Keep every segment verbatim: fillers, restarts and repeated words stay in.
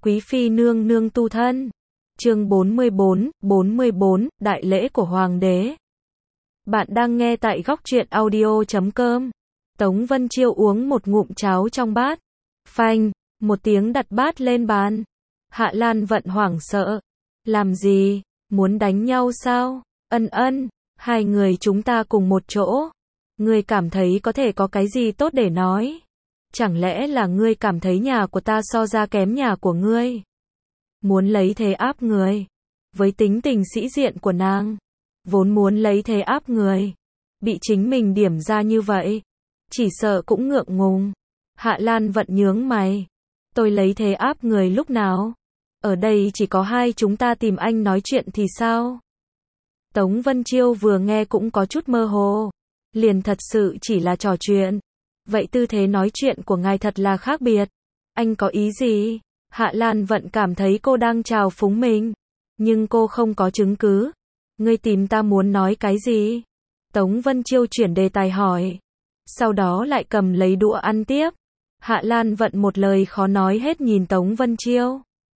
Quý phi nương nương tu thân. Chương bốn mươi bốn, bốn mươi bốn, đại lễ của hoàng đế. Bạn đang nghe tại góc truyện audio chấm com. Tống Vân Chiêu uống một ngụm cháo trong bát. Phanh, một tiếng đặt bát lên bàn. Hạ Lan Vận hoảng sợ. Làm gì? Muốn đánh nhau sao? Ân ân, hai người chúng ta cùng một chỗ. Ngươi cảm thấy có thể có cái gì tốt để nói? Chẳng lẽ là ngươi cảm thấy nhà của ta so ra kém nhà của ngươi? Muốn lấy thế áp người. Với tính tình sĩ diện của nàng, vốn muốn lấy thế áp người, bị chính mình điểm ra như vậy, chỉ sợ cũng ngượng ngùng. Hạ Lan Vận nhướng mày. Tôi lấy thế áp người lúc nào? Ở đây chỉ có hai chúng ta tìm anh nói chuyện thì sao? Tống Vân Chiêu vừa nghe cũng có chút mơ hồ. Liền thật sự chỉ là trò chuyện. Vậy tư thế nói chuyện của ngài thật là khác biệt. Anh có ý gì? Hạ Lan Vận cảm thấy cô đang trào phúng mình. Nhưng cô không có chứng cứ. Ngươi tìm ta muốn nói cái gì? Tống Vân Chiêu chuyển đề tài hỏi. Sau đó lại cầm lấy đũa ăn tiếp. Hạ Lan Vận một lời khó nói hết nhìn Tống Vân Chiêu.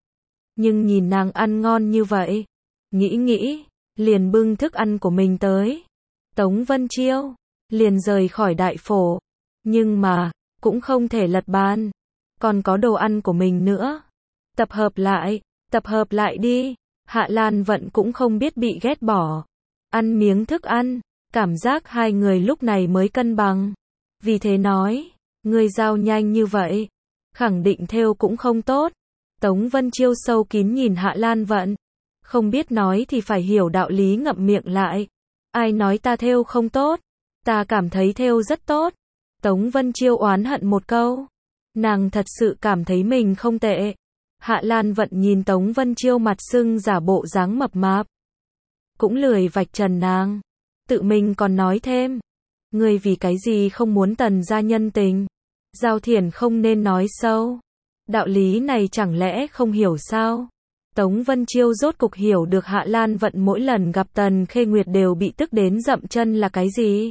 Nhưng nhìn nàng ăn ngon như vậy, nghĩ nghĩ, liền bưng thức ăn của mình tới. Tống Vân Chiêu liền rời khỏi đại phổ. Nhưng mà, cũng không thể lật bàn. Còn có đồ ăn của mình nữa. Tập hợp lại, tập hợp lại đi. Hạ Lan Vận cũng không biết bị ghét bỏ. Ăn miếng thức ăn, cảm giác hai người lúc này mới cân bằng. Vì thế nói, ngươi giao nhanh như vậy, khẳng định thêu cũng không tốt. Tống Vân Chiêu sâu kín nhìn Hạ Lan Vận. Không biết nói thì phải hiểu đạo lý, ngậm miệng lại. Ai nói ta thêu không tốt? Ta cảm thấy thêu rất tốt. Tống Vân Chiêu oán hận một câu. Nàng thật sự cảm thấy mình không tệ. Hạ Lan Vận nhìn Tống Vân Chiêu mặt sưng giả bộ dáng mập mạp. Cũng lười vạch trần nàng. Tự mình còn nói thêm. Ngươi vì cái gì không muốn Tần gia nhân tình? Giao Thiển không nên nói sâu. Đạo lý này chẳng lẽ không hiểu sao? Tống Vân Chiêu rốt cục hiểu được Hạ Lan Vận mỗi lần gặp Tần Khê Nguyệt đều bị tức đến dậm chân là cái gì.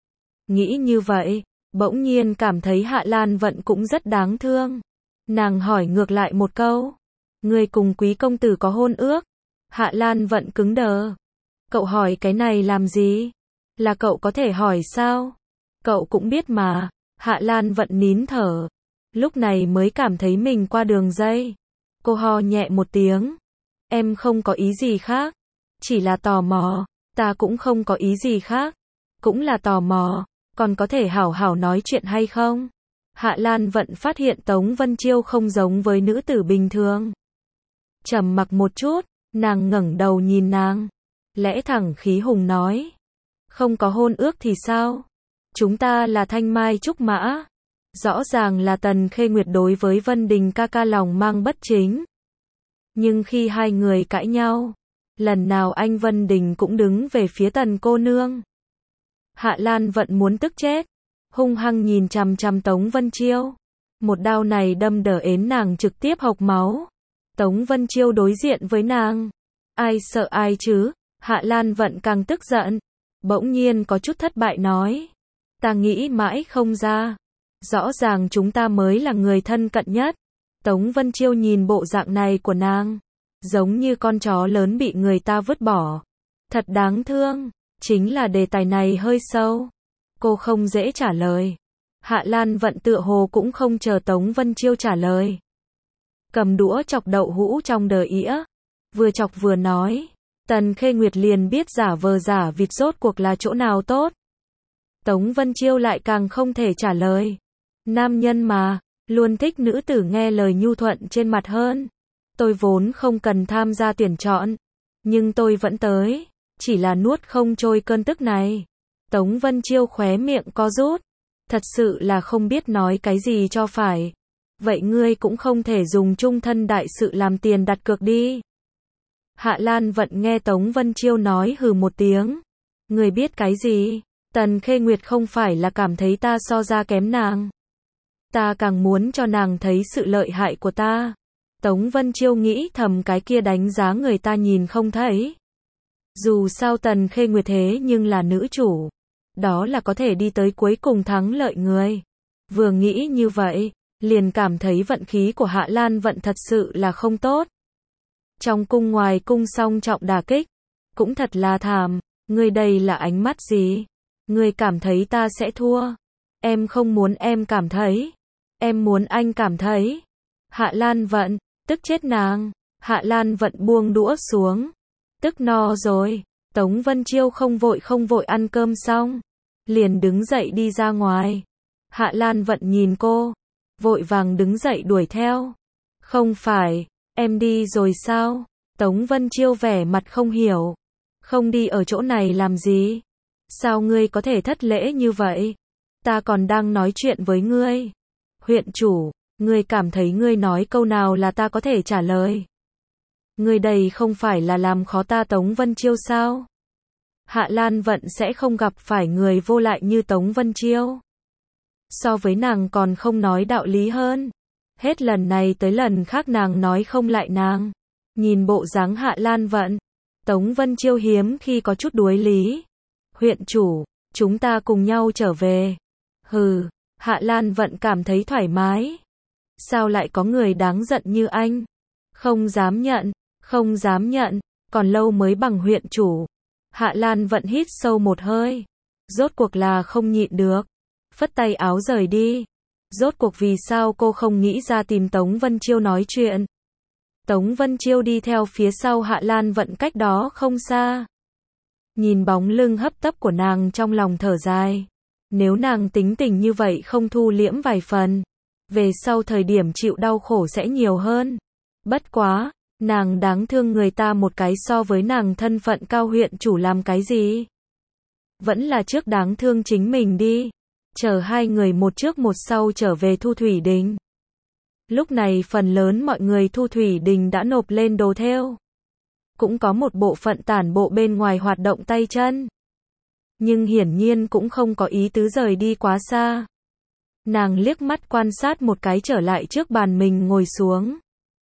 Nghĩ như vậy, bỗng nhiên cảm thấy Hạ Lan Vận cũng rất đáng thương. Nàng hỏi ngược lại một câu. Ngươi cùng quý công tử có hôn ước? Hạ Lan Vận cứng đờ. Cậu hỏi cái này làm gì? Là cậu có thể hỏi sao? Cậu cũng biết mà. Hạ Lan Vận nín thở. Lúc này mới cảm thấy mình qua đường dây. Cô ho nhẹ một tiếng. Em không có ý gì khác. Chỉ là tò mò. Ta cũng không có ý gì khác. Cũng là tò mò. Còn có thể hảo hảo nói chuyện hay không? Hạ Lan Vận phát hiện Tống Vân Chiêu không giống với nữ tử bình thường. Trầm mặc một chút, nàng ngẩng đầu nhìn nàng. Lẽ thẳng khí hùng nói. Không có hôn ước thì sao? Chúng ta là thanh mai trúc mã. Rõ ràng là Tần Khê Nguyệt đối với Vân Đình ca ca lòng mang bất chính. Nhưng khi hai người cãi nhau, lần nào anh Vân Đình cũng đứng về phía Tần cô nương. Hạ Lan Vận muốn tức chết. Hung hăng nhìn chằm chằm Tống Vân Chiêu. Một đao này đâm đờ ến nàng trực tiếp hộc máu. Tống Vân Chiêu đối diện với nàng. Ai sợ ai chứ? Hạ Lan Vận càng tức giận. Bỗng nhiên có chút thất bại nói. Ta nghĩ mãi không ra. Rõ ràng chúng ta mới là người thân cận nhất. Tống Vân Chiêu nhìn bộ dạng này của nàng. Giống như con chó lớn bị người ta vứt bỏ. Thật đáng thương. Chính là đề tài này hơi sâu. Cô không dễ trả lời. Hạ Lan Vận tựa hồ cũng không chờ Tống Vân Chiêu trả lời. Cầm đũa chọc đậu hũ trong đờ ĩa. Vừa chọc vừa nói. Tần Khê Nguyệt liền biết giả vờ giả vịt rốt cuộc là chỗ nào tốt. Tống Vân Chiêu lại càng không thể trả lời. Nam nhân mà, luôn thích nữ tử nghe lời nhu thuận trên mặt hơn. Tôi vốn không cần tham gia tuyển chọn. Nhưng tôi vẫn tới. Chỉ là nuốt không trôi cơn tức này. Tống Vân Chiêu khóe miệng co rút. Thật sự là không biết nói cái gì cho phải. Vậy ngươi cũng không thể dùng trung thân đại sự làm tiền đặt cược đi. Hạ Lan Vận nghe Tống Vân Chiêu nói hừ một tiếng. Ngươi biết cái gì? Tần Khê Nguyệt không phải là cảm thấy ta so ra kém nàng. Ta càng muốn cho nàng thấy sự lợi hại của ta. Tống Vân Chiêu nghĩ thầm cái kia đánh giá người ta nhìn không thấy. Dù sao Tần Khê Nguyệt thế nhưng là nữ chủ. Đó là có thể đi tới cuối cùng thắng lợi người. Vừa nghĩ như vậy, liền cảm thấy vận khí của Hạ Lan Vận thật sự là không tốt. Trong cung ngoài cung song trọng đả kích, cũng thật là thảm. Ngươi đây là ánh mắt gì? Ngươi cảm thấy ta sẽ thua? Em không muốn em cảm thấy. Em muốn anh cảm thấy. Hạ Lan Vận, tức chết nàng. Hạ Lan Vận buông đũa xuống. Tức no rồi. Tống Vân Chiêu không vội không vội ăn cơm xong, liền đứng dậy đi ra ngoài. Hạ Lan Vận nhìn cô, vội vàng đứng dậy đuổi theo. Không phải, em đi rồi sao? Tống Vân Chiêu vẻ mặt không hiểu. Không đi ở chỗ này làm gì? Sao ngươi có thể thất lễ như vậy? Ta còn đang nói chuyện với ngươi. Huyện chủ, ngươi cảm thấy ngươi nói câu nào là ta có thể trả lời? Ngươi đây không phải là làm khó ta Tống Vân Chiêu sao? Hạ Lan Vận sẽ không gặp phải người vô lại như Tống Vân Chiêu. So với nàng còn không nói đạo lý hơn. Hết lần này tới lần khác nàng nói không lại nàng. Nhìn bộ dáng Hạ Lan Vận, Tống Vân Chiêu hiếm khi có chút đuối lý. Huyện chủ, chúng ta cùng nhau trở về. Hừ, Hạ Lan Vận cảm thấy thoải mái. Sao lại có người đáng giận như anh? Không dám nhận, không dám nhận, còn lâu mới bằng huyện chủ. Hạ Lan Vận hít sâu một hơi. Rốt cuộc là không nhịn được. Phất tay áo rời đi. Rốt cuộc vì sao cô không nghĩ ra tìm Tống Vân Chiêu nói chuyện? Tống Vân Chiêu đi theo phía sau Hạ Lan Vận cách đó không xa. Nhìn bóng lưng hấp tấp của nàng trong lòng thở dài. Nếu nàng tính tình như vậy không thu liễm vài phần, về sau thời điểm chịu đau khổ sẽ nhiều hơn. Bất quá, nàng đáng thương người ta một cái so với nàng thân phận cao huyện chủ làm cái gì? Vẫn là trước đáng thương chính mình đi. Chờ hai người một trước một sau trở về Thu Thủy Đình. Lúc này phần lớn mọi người Thu Thủy Đình đã nộp lên đồ thêu. Cũng có một bộ phận tản bộ bên ngoài hoạt động tay chân. Nhưng hiển nhiên cũng không có ý tứ rời đi quá xa. Nàng liếc mắt quan sát một cái trở lại trước bàn mình ngồi xuống.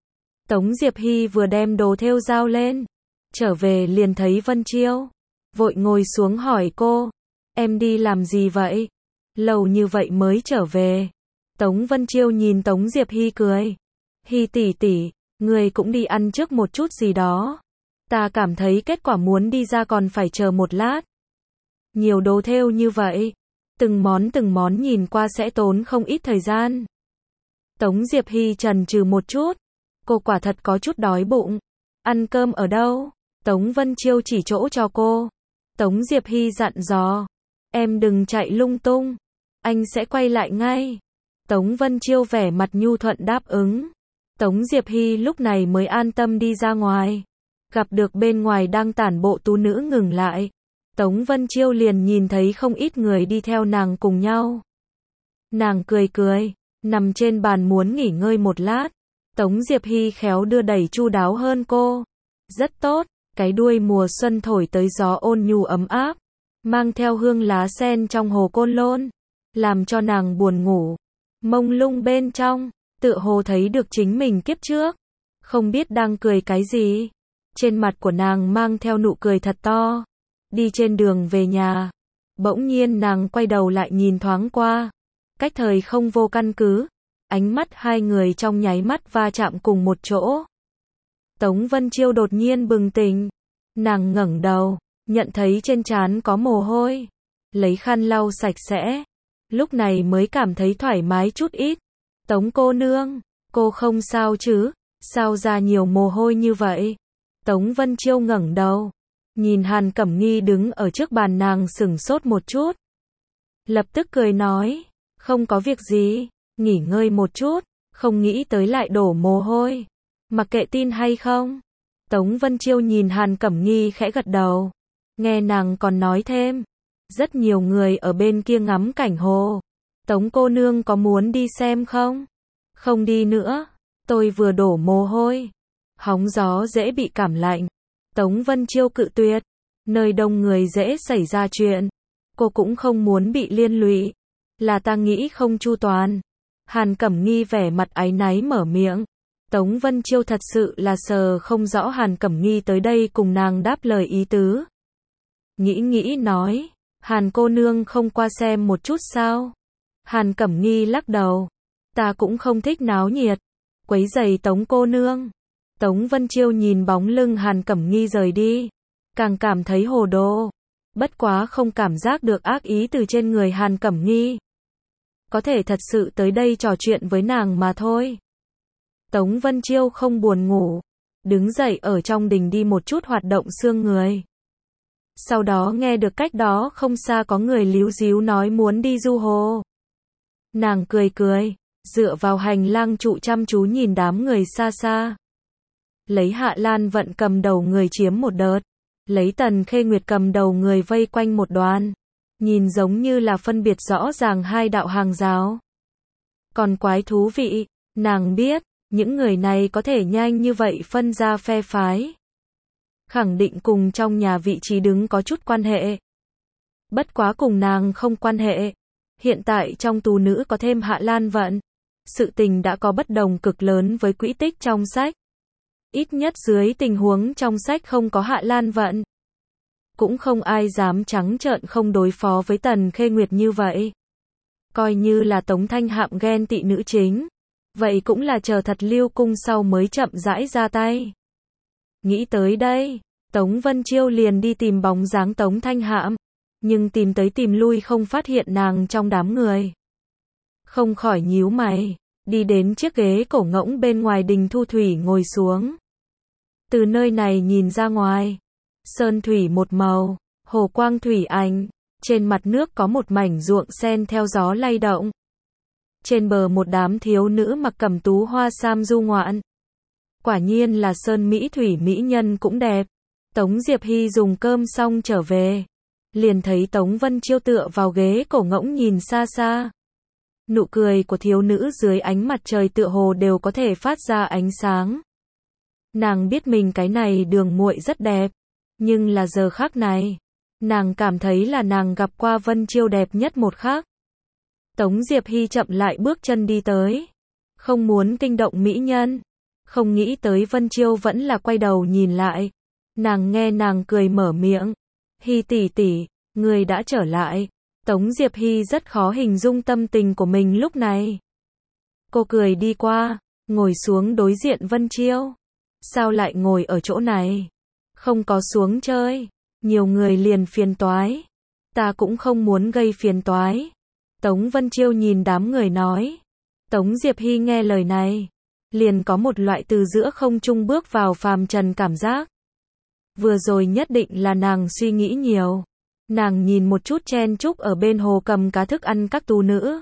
Tống Diệp Hy vừa đem đồ thêu giao lên. Trở về liền thấy Vân Chiêu. Vội ngồi xuống hỏi cô. Em đi làm gì vậy? Lâu như vậy mới trở về. Tống Vân Chiêu nhìn Tống Diệp Hy cười. Hy tỷ tỷ, người cũng đi ăn trước một chút gì đó. Ta cảm thấy kết quả muốn đi ra còn phải chờ một lát. Nhiều đồ thêu như vậy. Từng món từng món nhìn qua sẽ tốn không ít thời gian. Tống Diệp Hy chần chừ một chút. Cô quả thật có chút đói bụng. Ăn cơm ở đâu? Tống Vân Chiêu chỉ chỗ cho cô. Tống Diệp Hy dặn dò. Em đừng chạy lung tung. Anh sẽ quay lại ngay. Tống Vân Chiêu vẻ mặt nhu thuận đáp ứng. Tống Diệp Hy lúc này mới an tâm đi ra ngoài. Gặp được bên ngoài đang tản bộ tú nữ ngừng lại. Tống Vân Chiêu liền nhìn thấy không ít người đi theo nàng cùng nhau. Nàng cười cười, nằm trên bàn muốn nghỉ ngơi một lát. Tống Diệp Hy khéo đưa đẩy chu đáo hơn cô. Rất tốt, cái đuôi mùa xuân thổi tới gió ôn nhu ấm áp. Mang theo hương lá sen trong hồ Côn Lôn. Làm cho nàng buồn ngủ. Mông lung bên trong, tựa hồ thấy được chính mình kiếp trước. Không biết đang cười cái gì. Trên mặt của nàng mang theo nụ cười thật to. Đi trên đường về nhà. Bỗng nhiên nàng quay đầu lại nhìn thoáng qua. Cách thời không vô căn cứ. Ánh mắt hai người trong nháy mắt va chạm cùng một chỗ. Tống Vân Chiêu đột nhiên bừng tỉnh. Nàng ngẩng đầu, nhận thấy trên trán có mồ hôi. Lấy khăn lau sạch sẽ. Lúc này mới cảm thấy thoải mái chút ít. Tống cô nương, cô không sao chứ? Sao ra nhiều mồ hôi như vậy? Tống Vân Chiêu ngẩng đầu. Nhìn Hàn Cẩm Nghi đứng ở trước bàn nàng sửng sốt một chút. Lập tức cười nói. Không có việc gì. Nghỉ ngơi một chút. Không nghĩ tới lại đổ mồ hôi. Mặc kệ tin hay không. Tống Vân Chiêu nhìn Hàn Cẩm Nghi khẽ gật đầu. Nghe nàng còn nói thêm. Rất nhiều người ở bên kia ngắm cảnh hồ. Tống cô nương có muốn đi xem không? Không đi nữa. Tôi vừa đổ mồ hôi. Hóng gió dễ bị cảm lạnh. Tống Vân Chiêu cự tuyệt. Nơi đông người dễ xảy ra chuyện. Cô cũng không muốn bị liên lụy. Là ta nghĩ không chu toàn. Hàn Cẩm Nghi vẻ mặt áy náy mở miệng. Tống Vân Chiêu thật sự là sờ không rõ Hàn Cẩm Nghi tới đây cùng nàng đáp lời ý tứ. Nghĩ nghĩ nói. Hàn cô nương không qua xem một chút sao? Hàn Cẩm Nghi lắc đầu. Ta cũng không thích náo nhiệt, quấy rầy Tống cô nương. Tống Vân Chiêu nhìn bóng lưng Hàn Cẩm Nghi rời đi, càng cảm thấy hồ đồ. Bất quá không cảm giác được ác ý từ trên người Hàn Cẩm Nghi. Có thể thật sự tới đây trò chuyện với nàng mà thôi. Tống Vân Chiêu không buồn ngủ, đứng dậy ở trong đình đi một chút hoạt động xương người. Sau đó nghe được cách đó không xa có người líu díu nói muốn đi du hồ. Nàng cười cười, dựa vào hành lang trụ chăm chú nhìn đám người xa xa. Lấy Hạ Lan Vận cầm đầu người chiếm một đợt, lấy Tần Khê Nguyệt cầm đầu người vây quanh một đoàn. Nhìn giống như là phân biệt rõ ràng hai đạo hàng rào. Còn quái thú vị, nàng biết, những người này có thể nhanh như vậy phân ra phe phái. Khẳng định cùng trong nhà vị trí đứng có chút quan hệ. Bất quá cùng nàng không quan hệ. Hiện tại trong tù nữ có thêm Hạ Lan Vận. Sự tình đã có bất đồng cực lớn với quỹ tích trong sách. Ít nhất dưới tình huống trong sách không có Hạ Lan Vận. Cũng không ai dám trắng trợn không đối phó với Tần Khê Nguyệt như vậy. Coi như là Tống Thanh Hạm ghen tị nữ chính. Vậy cũng là chờ thật Lưu Cung sau mới chậm rãi ra tay. Nghĩ tới đây, Tống Vân Chiêu liền đi tìm bóng dáng Tống Thanh Hạm. Nhưng tìm tới tìm lui không phát hiện nàng trong đám người. Không khỏi nhíu mày, đi đến chiếc ghế cổ ngỗng bên ngoài đình Thu Thủy ngồi xuống. Từ nơi này nhìn ra ngoài, sơn thủy một màu, hồ quang thủy ảnh, trên mặt nước có một mảnh ruộng sen theo gió lay động. Trên bờ một đám thiếu nữ mặc cẩm tú hoa sam du ngoạn. Quả nhiên là sơn mỹ thủy mỹ nhân cũng đẹp. Tống Diệp Hy dùng cơm xong trở về, liền thấy Tống Vân Chiêu tựa vào ghế cổ ngỗng nhìn xa xa. Nụ cười của thiếu nữ dưới ánh mặt trời tựa hồ đều có thể phát ra ánh sáng. Nàng biết mình cái này đường muội rất đẹp, nhưng là giờ khắc này, nàng cảm thấy là nàng gặp qua Vân Chiêu đẹp nhất một khắc. Tống Diệp Hy chậm lại bước chân đi tới, không muốn kinh động mỹ nhân, không nghĩ tới Vân Chiêu vẫn là quay đầu nhìn lại. Nàng nghe nàng cười mở miệng, Hy tỷ tỷ, người đã trở lại. Tống Diệp Hy rất khó hình dung tâm tình của mình lúc này. Cô cười đi qua, ngồi xuống đối diện Vân Chiêu. Sao lại ngồi ở chỗ này? Không có xuống chơi, nhiều người liền phiền toái. Ta cũng không muốn gây phiền toái. Tống Vân Chiêu nhìn đám người nói. Tống Diệp Hy nghe lời này, liền có một loại từ giữa không trung bước vào phàm trần cảm giác. Vừa rồi nhất định là nàng suy nghĩ nhiều. Nàng nhìn một chút chen chúc ở bên hồ cầm cá thức ăn các tù nữ.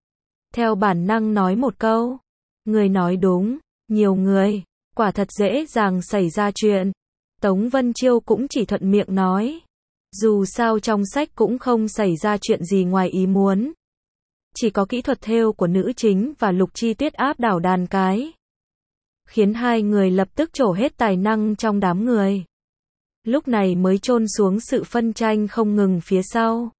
Theo bản năng nói một câu. Người nói đúng, nhiều người, quả thật dễ dàng xảy ra chuyện. Tống Vân Chiêu cũng chỉ thuận miệng nói. Dù sao trong sách cũng không xảy ra chuyện gì ngoài ý muốn. Chỉ có kỹ thuật thêu của nữ chính và Lục Chi Tuyết áp đảo đàn cái. Khiến hai người lập tức trổ hết tài năng trong đám người. Lúc này mới chôn xuống sự phân tranh không ngừng phía sau.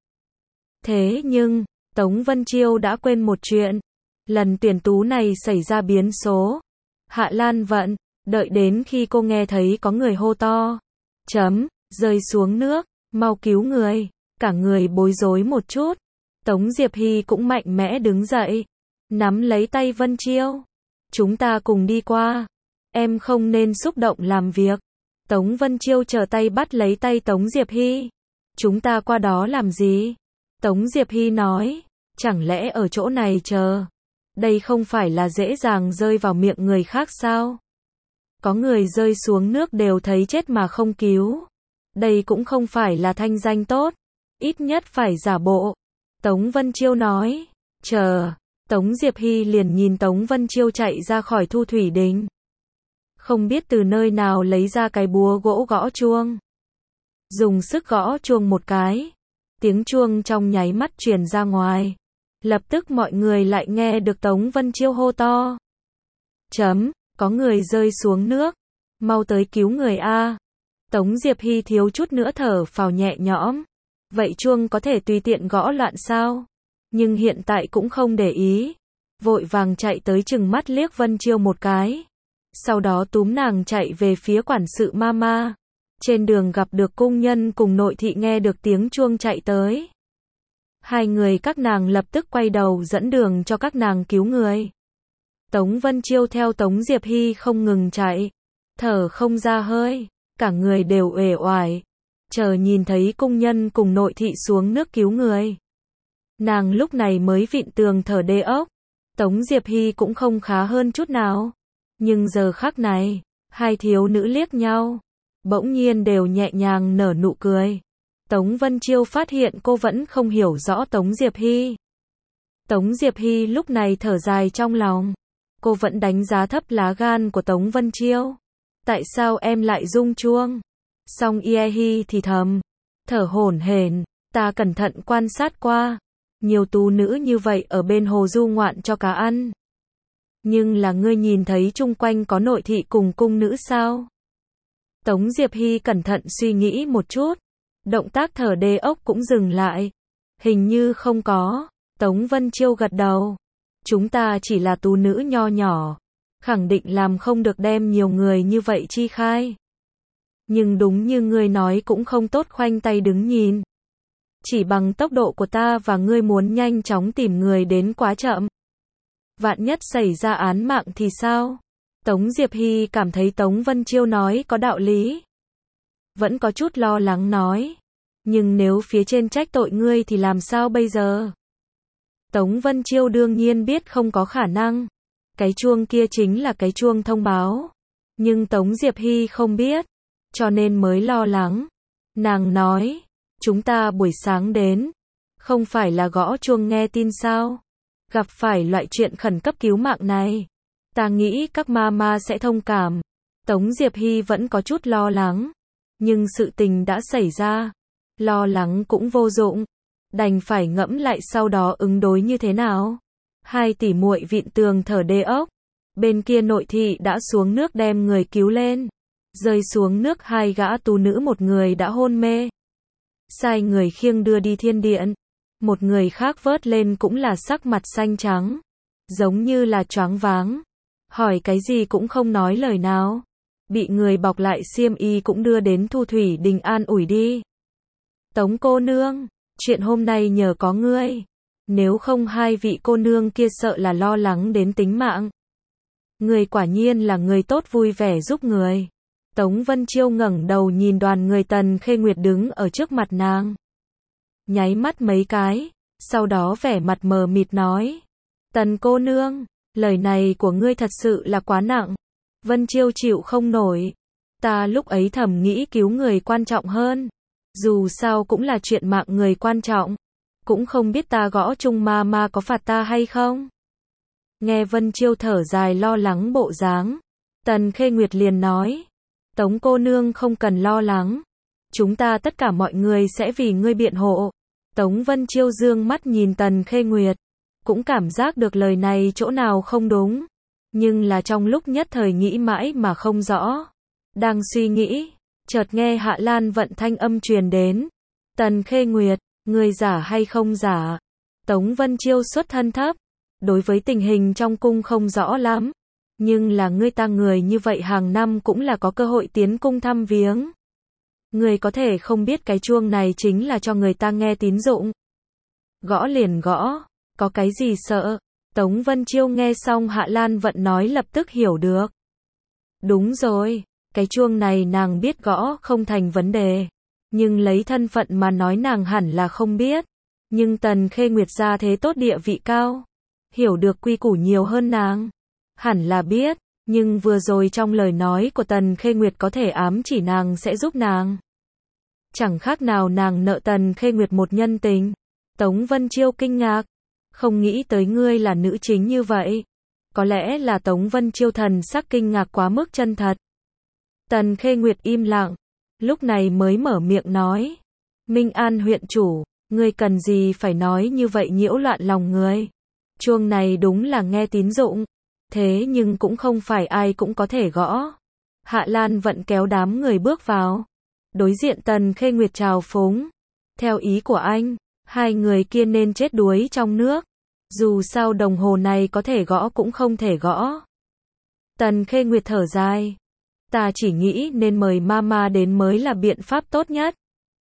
Thế nhưng, Tống Vân Chiêu đã quên một chuyện. Lần tuyển tú này xảy ra biến số. Hạ Lan Vận, đợi đến khi cô nghe thấy có người hô to. Chấm, rơi xuống nước, mau cứu người. Cả người bối rối một chút. Tống Diệp Hy cũng mạnh mẽ đứng dậy. Nắm lấy tay Vân Chiêu. Chúng ta cùng đi qua. Em không nên xúc động làm việc. Tống Vân Chiêu trở tay bắt lấy tay Tống Diệp Hy. Chúng ta qua đó làm gì? Tống Diệp Hy nói. Chẳng lẽ ở chỗ này chờ? Đây không phải là dễ dàng rơi vào miệng người khác sao? Có người rơi xuống nước đều thấy chết mà không cứu. Đây cũng không phải là thanh danh tốt. Ít nhất phải giả bộ. Tống Vân Chiêu nói. Chờ. Tống Diệp Hy liền nhìn Tống Vân Chiêu chạy ra khỏi Thu Thủy Đình. Không biết từ nơi nào lấy ra cái búa gỗ gõ chuông. Dùng sức gõ chuông một cái. Tiếng chuông trong nháy mắt truyền ra ngoài. Lập tức mọi người lại nghe được Tống Vân Chiêu hô to. Chấm, có người rơi xuống nước. Mau tới cứu người a. Tống Diệp Hy thiếu chút nữa thở phào nhẹ nhõm. Vậy chuông có thể tùy tiện gõ loạn sao? Nhưng hiện tại cũng không để ý. Vội vàng chạy tới chừng mắt liếc Vân Chiêu một cái. Sau đó túm nàng chạy về phía quản sự Mama. Trên đường gặp được cung nhân cùng nội thị nghe được tiếng chuông chạy tới. Hai người các nàng lập tức quay đầu dẫn đường cho các nàng cứu người. Tống Vân Chiêu theo Tống Diệp Hy không ngừng chạy, thở không ra hơi, cả người đều uể oải, chờ nhìn thấy cung nhân cùng nội thị xuống nước cứu người. Nàng lúc này mới vịn tường thở đê ốc. Tống Diệp Hy cũng không khá hơn chút nào. Nhưng giờ khắc này, hai thiếu nữ liếc nhau, bỗng nhiên đều nhẹ nhàng nở nụ cười. Tống Vân Chiêu phát hiện cô vẫn không hiểu rõ Tống Diệp Hy. Tống Diệp Hy lúc này thở dài trong lòng. Cô vẫn đánh giá thấp lá gan của Tống Vân Chiêu. Tại sao em lại rung chuông? Song Ye Hi thì thầm, thở hổn hển, ta cẩn thận quan sát qua. Nhiều tú nữ như vậy ở bên hồ du ngoạn cho cá ăn. Nhưng là ngươi nhìn thấy chung quanh có nội thị cùng cung nữ sao? Tống Diệp Hy cẩn thận suy nghĩ một chút. Động tác thở đê ốc cũng dừng lại. Hình như không có. Tống Vân Chiêu gật đầu. Chúng ta chỉ là tú nữ nho nhỏ. Khẳng định làm không được đem nhiều người như vậy chi khai. Nhưng đúng như ngươi nói cũng không tốt khoanh tay đứng nhìn. Chỉ bằng tốc độ của ta và ngươi muốn nhanh chóng tìm người đến quá chậm. Vạn nhất xảy ra án mạng thì sao? Tống Diệp Hy cảm thấy Tống Vân Chiêu nói có đạo lý. Vẫn có chút lo lắng nói. Nhưng nếu phía trên trách tội ngươi thì làm sao bây giờ? Tống Vân Chiêu đương nhiên biết không có khả năng. Cái chuông kia chính là cái chuông thông báo. Nhưng Tống Diệp Hy không biết. Cho nên mới lo lắng. Nàng nói. Chúng ta buổi sáng đến. Không phải là gõ chuông nghe tin sao? Gặp phải loại chuyện khẩn cấp cứu mạng này. Ta nghĩ các mama sẽ thông cảm. Tống Diệp Hy vẫn có chút lo lắng. Nhưng sự tình đã xảy ra. Lo lắng cũng vô dụng. Đành phải ngẫm lại sau đó ứng đối như thế nào. Hai tỷ muội vịn tường thở đê ốc. Bên kia nội thị đã xuống nước đem người cứu lên. Rơi xuống nước hai gã tú nữ, một người đã hôn mê. Sai người khiêng đưa đi thiên điện. Một người khác vớt lên cũng là sắc mặt xanh trắng. Giống như là choáng váng. Hỏi cái gì cũng không nói lời nào. Bị người bọc lại xiêm y cũng đưa đến Thu Thủy Đình an ủi đi. Tống cô nương, chuyện hôm nay nhờ có ngươi. Nếu không hai vị cô nương kia sợ là lo lắng đến tính mạng. Người quả nhiên là người tốt vui vẻ giúp người. Tống Vân Chiêu ngẩng đầu nhìn đoàn người Tần Khê Nguyệt đứng ở trước mặt nàng. Nháy mắt mấy cái, sau đó vẻ mặt mờ mịt nói. Tần cô nương, lời này của ngươi thật sự là quá nặng. Vân Chiêu chịu không nổi. Ta lúc ấy thầm nghĩ cứu người quan trọng hơn. Dù sao cũng là chuyện mạng người quan trọng. Cũng không biết ta gõ chung ma ma có phạt ta hay không. Nghe Vân Chiêu thở dài lo lắng bộ dáng. Tần Khê Nguyệt liền nói. Tống cô nương không cần lo lắng. Chúng ta tất cả mọi người sẽ vì ngươi biện hộ. Tống Vân Chiêu dương mắt nhìn Tần Khê Nguyệt. Cũng cảm giác được lời này chỗ nào không đúng. Nhưng là trong lúc nhất thời nghĩ mãi mà không rõ. Đang suy nghĩ. Chợt nghe Hạ Lan vận thanh âm truyền đến. Tần Khê Nguyệt, ngươi giả hay không giả? Tống Vân Chiêu xuất thân thấp. Đối với tình hình trong cung không rõ lắm. Nhưng là ngươi ta người như vậy hàng năm cũng là có cơ hội tiến cung thăm viếng. Ngươi có thể không biết cái chuông này chính là cho người ta nghe tín dụng. Gõ liền gõ, có cái gì sợ? Tống Vân Chiêu nghe xong Hạ Lan vận nói lập tức hiểu được. Đúng rồi, cái chuông này nàng biết gõ không thành vấn đề. Nhưng lấy thân phận mà nói nàng hẳn là không biết. Nhưng Tần Khê Nguyệt gia thế tốt địa vị cao. Hiểu được quy củ nhiều hơn nàng. Hẳn là biết, nhưng vừa rồi trong lời nói của Tần Khê Nguyệt có thể ám chỉ nàng sẽ giúp nàng. Chẳng khác nào nàng nợ Tần Khê Nguyệt một nhân tình. Tống Vân Chiêu kinh ngạc. Không nghĩ tới ngươi là nữ chính như vậy. Có lẽ là Tống Vân Chiêu thần sắc kinh ngạc quá mức chân thật. Tần Khê Nguyệt im lặng. Lúc này mới mở miệng nói. Minh An huyện chủ, ngươi cần gì phải nói như vậy nhiễu loạn lòng người. Chuông này đúng là nghe tín dụng. Thế nhưng cũng không phải ai cũng có thể gõ. Hạ Lan vận kéo đám người bước vào. Đối diện Tần Khê Nguyệt chào phúng. Theo ý của anh, hai người kia nên chết đuối trong nước. Dù sao đồng hồ này có thể gõ cũng không thể gõ. Tần Khê Nguyệt thở dài. Ta chỉ nghĩ nên mời mama đến mới là biện pháp tốt nhất.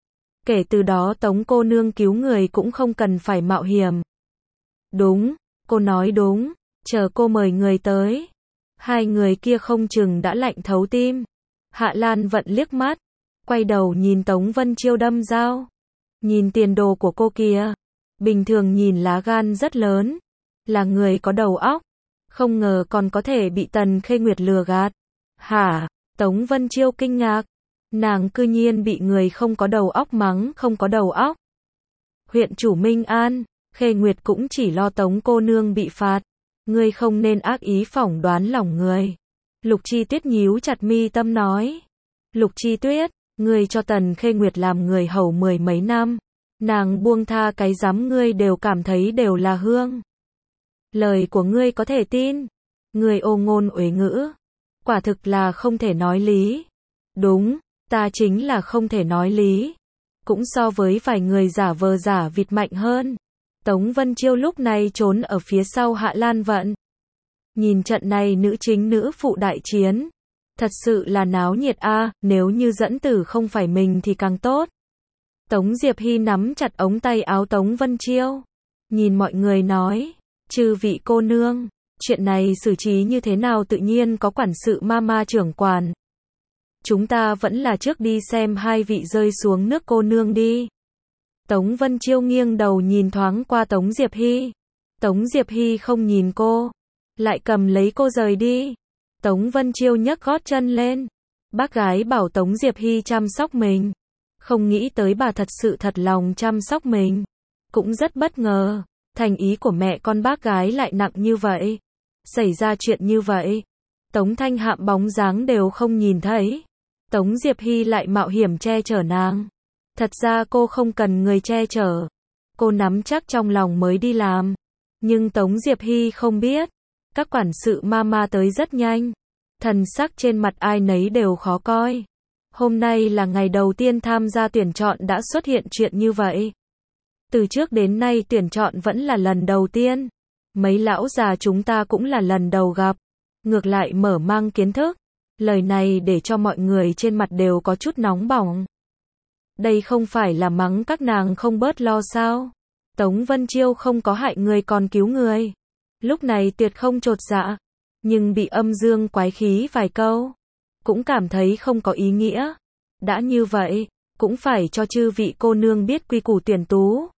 Kể từ đó Tống cô nương cứu người cũng không cần phải mạo hiểm. Đúng, cô nói đúng. chờ cô mời người tới. Hai người kia không chừng đã lạnh thấu tim. Hạ Lan Vận liếc mắt, quay đầu nhìn Tống Vân Chiêu đâm dao. Nhìn tiền đồ của cô kìa, bình thường nhìn lá gan rất lớn, là người có đầu óc, không ngờ còn có thể bị Tần Khê Nguyệt lừa gạt. Hả? Tống Vân Chiêu kinh ngạc, nàng cư nhiên bị người không có đầu óc mắng không có đầu óc. Huyện chủ Minh An, Khê Nguyệt cũng chỉ lo Tống cô nương bị phạt, ngươi không nên ác ý phỏng đoán lòng người. Lục Chi Tuyết nhíu chặt mi tâm nói. Lục Chi Tuyết, ngươi cho Tần Khê Nguyệt làm người hầu mười mấy năm, nàng buông tha cái giám ngươi đều cảm thấy đều là hương. Lời của ngươi có thể tin, ngươi ô ngôn uế ngữ, quả thực là không thể nói lý. Đúng, ta chính là không thể nói lý, cũng so với vài người giả vờ giả vịt mạnh hơn. Tống Vân Chiêu lúc này trốn ở phía sau Hạ Lan Vận. Nhìn trận này nữ chính nữ phụ đại chiến, thật sự là náo nhiệt a, à, nếu như dẫn tử không phải mình thì càng tốt. Tống Diệp Hy nắm chặt ống tay áo Tống Vân Chiêu, nhìn mọi người nói, chư vị cô nương, chuyện này xử trí như thế nào tự nhiên có quản sự mama trưởng quản. Chúng ta vẫn là trước đi xem hai vị rơi xuống nước cô nương đi. Tống Vân Chiêu nghiêng đầu nhìn thoáng qua Tống Diệp Hy. Tống Diệp Hy không nhìn cô, lại cầm lấy cô rời đi. Tống Vân Chiêu nhấc gót chân lên. Bác gái bảo Tống Diệp Hy chăm sóc mình. Không nghĩ tới bà thật sự thật lòng chăm sóc mình. Cũng rất bất ngờ, thành ý của mẹ con bác gái lại nặng như vậy. Xảy ra chuyện như vậy, Tống Thanh Hạm bóng dáng đều không nhìn thấy. Tống Diệp Hy lại mạo hiểm che chở nàng. Thật ra cô không cần người che chở. Cô nắm chắc trong lòng mới đi làm. Nhưng Tống Diệp Hy không biết. Các quản sự mama tới rất nhanh. Thần sắc trên mặt ai nấy đều khó coi. Hôm nay là ngày đầu tiên tham gia tuyển chọn đã xuất hiện chuyện như vậy. Từ trước đến nay tuyển chọn vẫn là lần đầu tiên. Mấy lão già chúng ta cũng là lần đầu gặp. Ngược lại mở mang kiến thức. Lời này để cho mọi người trên mặt đều có chút nóng bỏng. Đây không phải là mắng các nàng không bớt lo sao? Tống Vân Chiêu không có hại người còn cứu người. Lúc này tuyệt không chột dạ, nhưng bị âm dương quái khí vài câu, cũng cảm thấy không có ý nghĩa. Đã như vậy, cũng phải cho chư vị cô nương biết quy củ tuyển tú.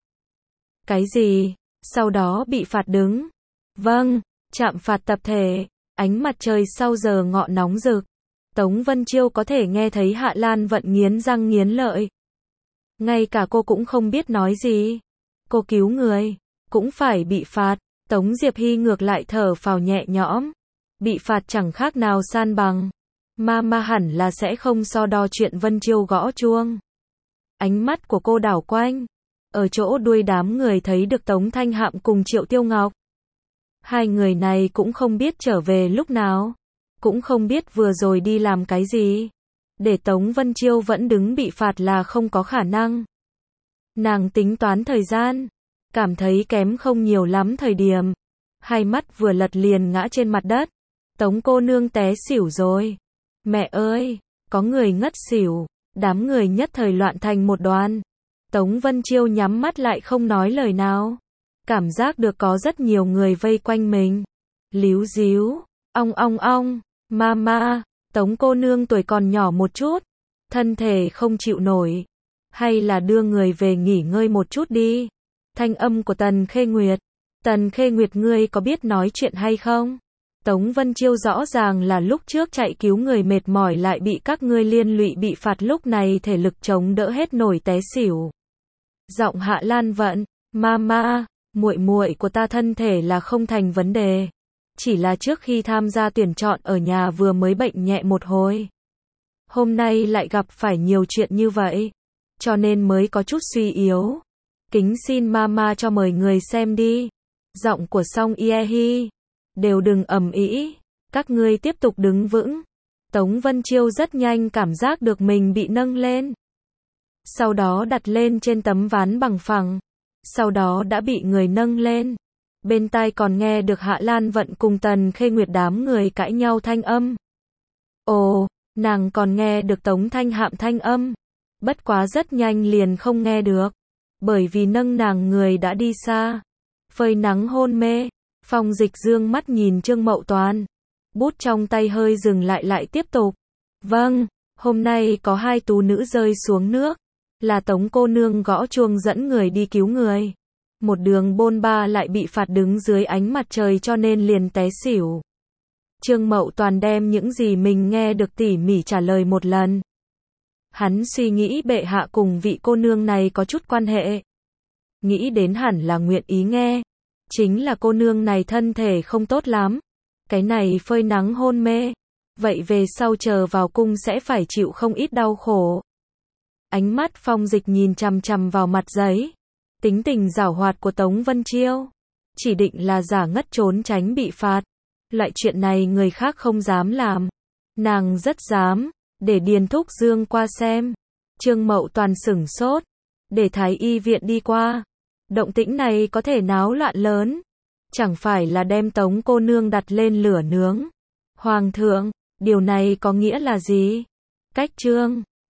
Cái gì? Sau đó bị phạt đứng. Vâng, trạm phạt tập thể. Ánh mặt trời sau giờ ngọ nóng rực. Tống Vân Chiêu có thể nghe thấy Hạ Lan Vận nghiến răng nghiến lợi. Ngay cả cô cũng không biết nói gì. Cô cứu người, cũng phải bị phạt. Tống Diệp Hy ngược lại thở phào nhẹ nhõm. Bị phạt chẳng khác nào san bằng. Mama hẳn là sẽ không so đo chuyện Vân Chiêu gõ chuông. Ánh mắt của cô đảo quanh. Ở chỗ đuôi đám người thấy được Tống Thanh Hạm cùng Triệu Tiêu Ngọc. Hai người này cũng không biết trở về lúc nào. Cũng không biết vừa rồi đi làm cái gì. Để Tống Vân Chiêu vẫn đứng bị phạt là không có khả năng. Nàng tính toán thời gian. Cảm thấy kém không nhiều lắm thời điểm. Hai mắt vừa lật liền ngã trên mặt đất. Tống cô nương té xỉu rồi. Mẹ ơi, có người ngất xỉu. Đám người nhất thời loạn thành một đoàn. Tống Vân Chiêu nhắm mắt lại không nói lời nào. Cảm giác được có rất nhiều người vây quanh mình. Líu díu, ong ong ong, mama, Tống cô nương tuổi còn nhỏ một chút, thân thể không chịu nổi, hay là đưa người về nghỉ ngơi một chút đi. Thanh âm của Tần Khê Nguyệt. Tần Khê Nguyệt, ngươi có biết nói chuyện hay không? Tống Vân Chiêu rõ ràng là lúc trước chạy cứu người mệt mỏi lại bị các ngươi liên lụy bị phạt, lúc này thể lực chống đỡ hết nổi té xỉu. Giọng Hạ Lan Vận, mama, muội muội của ta thân thể là không thành vấn đề. Chỉ là trước khi tham gia tuyển chọn ở nhà vừa mới bệnh nhẹ một hồi. Hôm nay lại gặp phải nhiều chuyện như vậy. Cho nên mới có chút suy yếu. Kính xin mama cho mời người xem đi. Giọng của Song Ye Hi. Đều đừng ầm ĩ. Các ngươi tiếp tục đứng vững. Tống Vân Chiêu rất nhanh cảm giác được mình bị nâng lên. Sau đó đặt lên trên tấm ván bằng phẳng. Sau đó đã bị người nâng lên. Bên tai còn nghe được Hạ Lan Vận cùng Tần Khê Nguyệt đám người cãi nhau thanh âm. Ồ, nàng còn nghe được Tống Thanh Hạm thanh âm. Bất quá rất nhanh liền không nghe được. Bởi vì nâng nàng người đã đi xa. Phơi nắng hôn mê. Phong Dịch dương mắt nhìn Trương Mậu Toàn. Bút trong tay hơi dừng lại lại tiếp tục. Vâng, hôm nay có hai tú nữ rơi xuống nước. Là Tống cô nương gõ chuông dẫn người đi cứu người. Một đường bôn ba lại bị phạt đứng dưới ánh mặt trời cho nên liền té xỉu. Trương Mậu Toàn đem những gì mình nghe được tỉ mỉ trả lời một lần. Hắn suy nghĩ bệ hạ cùng vị cô nương này có chút quan hệ. Nghĩ đến hẳn là nguyện ý nghe. Chính là cô nương này thân thể không tốt lắm. Cái này phơi nắng hôn mê. Vậy về sau chờ vào cung sẽ phải chịu không ít đau khổ. Ánh mắt Phong Dịch nhìn chằm chằm vào mặt giấy. Tính tình giảo hoạt của Tống Vân Chiêu. Chỉ định là giả ngất trốn tránh bị phạt. Loại chuyện này người khác không dám làm. Nàng rất dám. Để Điền Thúc Dương qua xem. Trương Mậu Toàn sửng sốt. Để Thái y viện đi qua. Động tĩnh này có thể náo loạn lớn. Chẳng phải là đem Tống cô nương đặt lên lửa nướng. Hoàng thượng, điều này có nghĩa là gì? Cách Trương